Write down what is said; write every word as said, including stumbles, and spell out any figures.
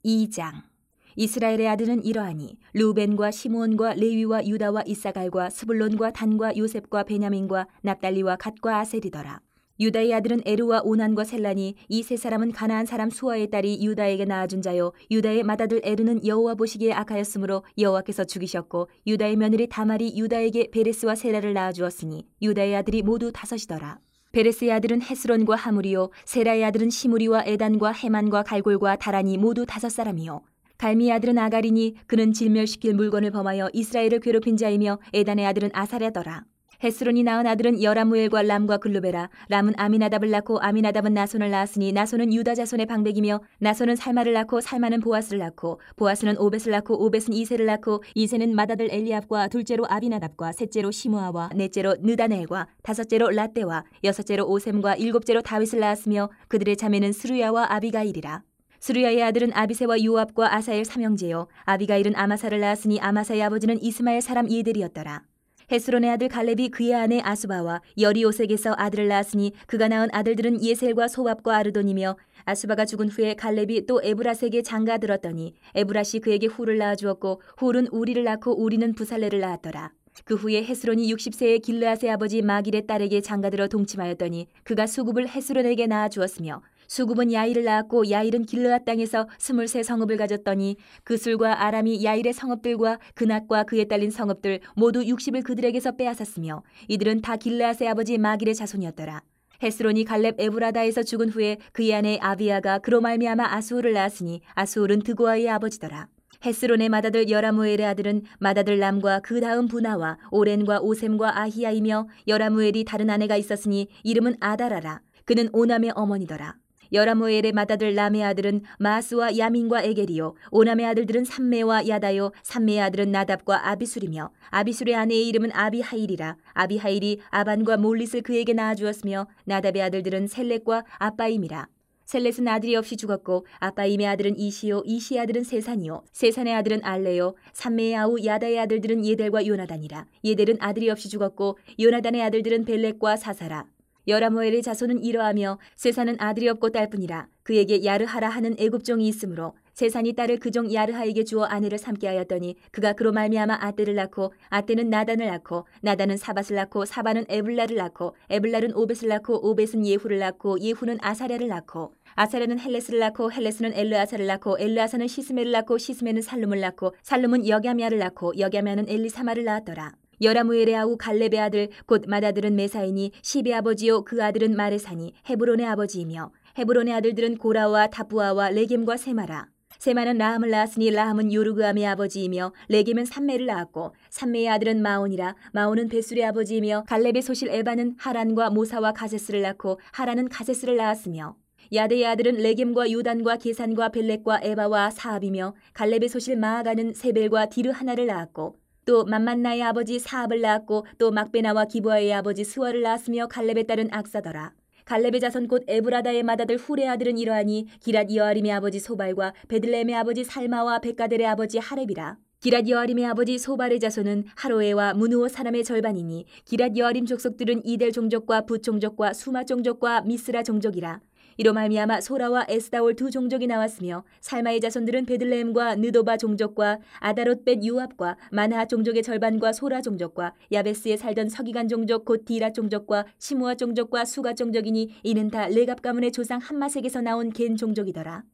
이 장. 이스라엘의 아들은 이러하니 루벤과 시므온과 레위와 유다와 이사갈과 스불론과 단과 요셉과 베냐민과 납달리와 갓과 아셀이더라. 유다의 아들은 에르와 오난과 셀란이 이 세 사람은 가나안 사람 수아의 딸이 유다에게 낳아준 자요 유다의 맏아들 에르는 여호와 보시기에 악하였으므로 여호와께서 죽이셨고 유다의 며느리 다말이 유다에게 베레스와 세라를 낳아주었으니 유다의 아들이 모두 다섯이더라. 베레스의 아들은 헤스론과 하물이요 세라의 아들은 시므리와 에단과 헤만과 갈골과 다란이 모두 다섯 사람이요 갈미의 아들은 아가리니 그는 질멸시킬 물건을 범하여 이스라엘을 괴롭힌 자이며 에단의 아들은 아사랴더라. 헤스론이 낳은 아들은 여라무엘과 람과 글루베라. 람은 아미나답을 낳고 아미나답은 나손을 낳았으니 나손은 유다 자손의 방백이며 나손은 살마를 낳고 살마는 보아스를 낳고 보아스는 오벳을 낳고 오벳은 이세를 낳고 이세는 맏아들 엘리압과 둘째로 아비나답과 셋째로 시므아와 넷째로 느다넬과 다섯째로 라떼와 여섯째로 오셈과 일곱째로 다윗을 낳았으며 그들의 자매는 스루야와 아비가일이라. 스루야의 아들은 아비새와 요압과 아사엘 삼형제요 아비가일은 아마사를 낳았으니 아마사의 아버지는 이스마엘 사람 예델이었더라. 헤스론의 아들 갈렙이 그의 아내 아수바와 여리오색에서 아들을 낳았으니 그가 낳은 아들들은 예셀과 소압과 아르돈이며 아수바가 죽은 후에 갈렙이 또 에브라스에게 장가 들었더니 에브라시 그에게 훌을 낳아주었고 훌은 우리를 낳고 우리는 부살레를 낳았더라. 그 후에 헤스론이 육십 세의 길르앗의 아버지 마길의 딸에게 장가들어 동침하였더니 그가 수굽을 헤스론에게 낳아주었으며 수굽은 야일을 낳았고 야일은 길르앗 땅에서 스물세 성읍을 가졌더니 그술과 아람이 야일의 성읍들과 그낫과 그에 딸린 성읍들 모두 육십을 그들에게서 빼앗았으며 이들은 다 길르앗의 아버지 마길의 자손이었더라. 헤스론이 갈렙 에브라다에서 죽은 후에 그의 아내 아비야가 그로 말미암아 아수울을 낳았으니 아수울은 드고아의 아버지더라. 헤스론의 맏아들 여라무엘의 아들은 맏아들 람과 그 다음 부나와 오렌과 오셈과 아히야이며 여라무엘이 다른 아내가 있었으니 이름은 아다라라. 그는 오남의 어머니더라. 여라무엘의 맏아들 람의 아들은 마스와 야민과 에겔이요 오남의 아들들은 삼메와 야다요 삼메의 아들은 나답과 아비술이며 아비술의 아내의 이름은 아비하일이라. 아비하일이 아반과 몰릿을 그에게 낳아주었으며 나답의 아들들은 셀렛과 아빠임이라. 셀렛은 아들이 없이 죽었고 아빠임의 아들은 이시요 이시의 아들은 세산이요 세산의 아들은 알레요 삼메의 아우 야다의 아들들은 예델과 요나단이라. 예델은 아들이 없이 죽었고 요나단의 아들들은 벨렉과 사사라. 여라무엘의 자손은 이러하며 세산은 아들이 없고 딸뿐이라. 그에게 야르하라 하는 애굽종이 있으므로 세산이 딸을 그종 야르하에게 주어 아내를 삼게 하였더니 그가 그로 말미암아 아떼를 낳고 아떼는 나단을 낳고 나단은 사밧을 낳고 사밧은 에블라를 낳고 에블랄은 오벳을 낳고 오벳은 예후를 낳고 예후는 아사랴를 낳고 아사랴는 헬레스를 낳고 헬레스는 엘르아사를 낳고 엘르아사는 시스메를 낳고 시스메는 살룸을 낳고 살룸은 여갸미아를 낳고 여갸미아는 엘리사마를 낳았더라. 여라무엘의 아우 갈렙의 아들 곧 맏아들은 메사이니 시베 아버지요 그 아들은 마레사니 헤브론의 아버지이며 헤브론의 아들들은 고라와 다부아와 레겜과 세마라. 세마는 라함을 낳았으니 라함은 요르그암의 아버지이며 레겜은 삼메를 낳았고 삼메의 아들은 마온이라. 마온은 베술의 아버지이며 갈렙의 소실 에바는 하란과 모사와 가세스를 낳고 하란은 가세스를 낳았으며 야데의 아들은 레겜과 요단과 게산과 벨렉과 에바와 사압이며 갈렙의 소실 마아가는 세벨과 디르 하나를 낳았고 또 맘만나의 아버지 사압을 낳았고 또 막베나와 기브아의 아버지 스월을 낳았으며 갈렙의 딸은 악사더라. 갈렙의 자손 곧 에브라다의 맏아들 훌의 아들은 이러하니 기랏 여아림의 아버지 소발과 베들레헴의 아버지 살마와 베가델의 아버지 하렙이라. 기랏 여아림의 아버지 소발의 자손은 하로에와 무누오 사람의 절반이니 기랏 여아림 족속들은 이델 종족과 붓 종족과 수마 종족과 미스라 종족이라. 이로 말미암아 소라와 에스다올 두 종족이 나왔으며 살마의 자손들은 베들레헴과 느도바 종족과 아다롯벳 요압과 마나하 종족의 절반과 소라 종족과 야베스에 살던 서기관 종족 곧 디라 종족과 시므아 종족과 수가 종족이니 이는 다 레갑 가문의 조상 함마색에서 나온 겐 종족이더라.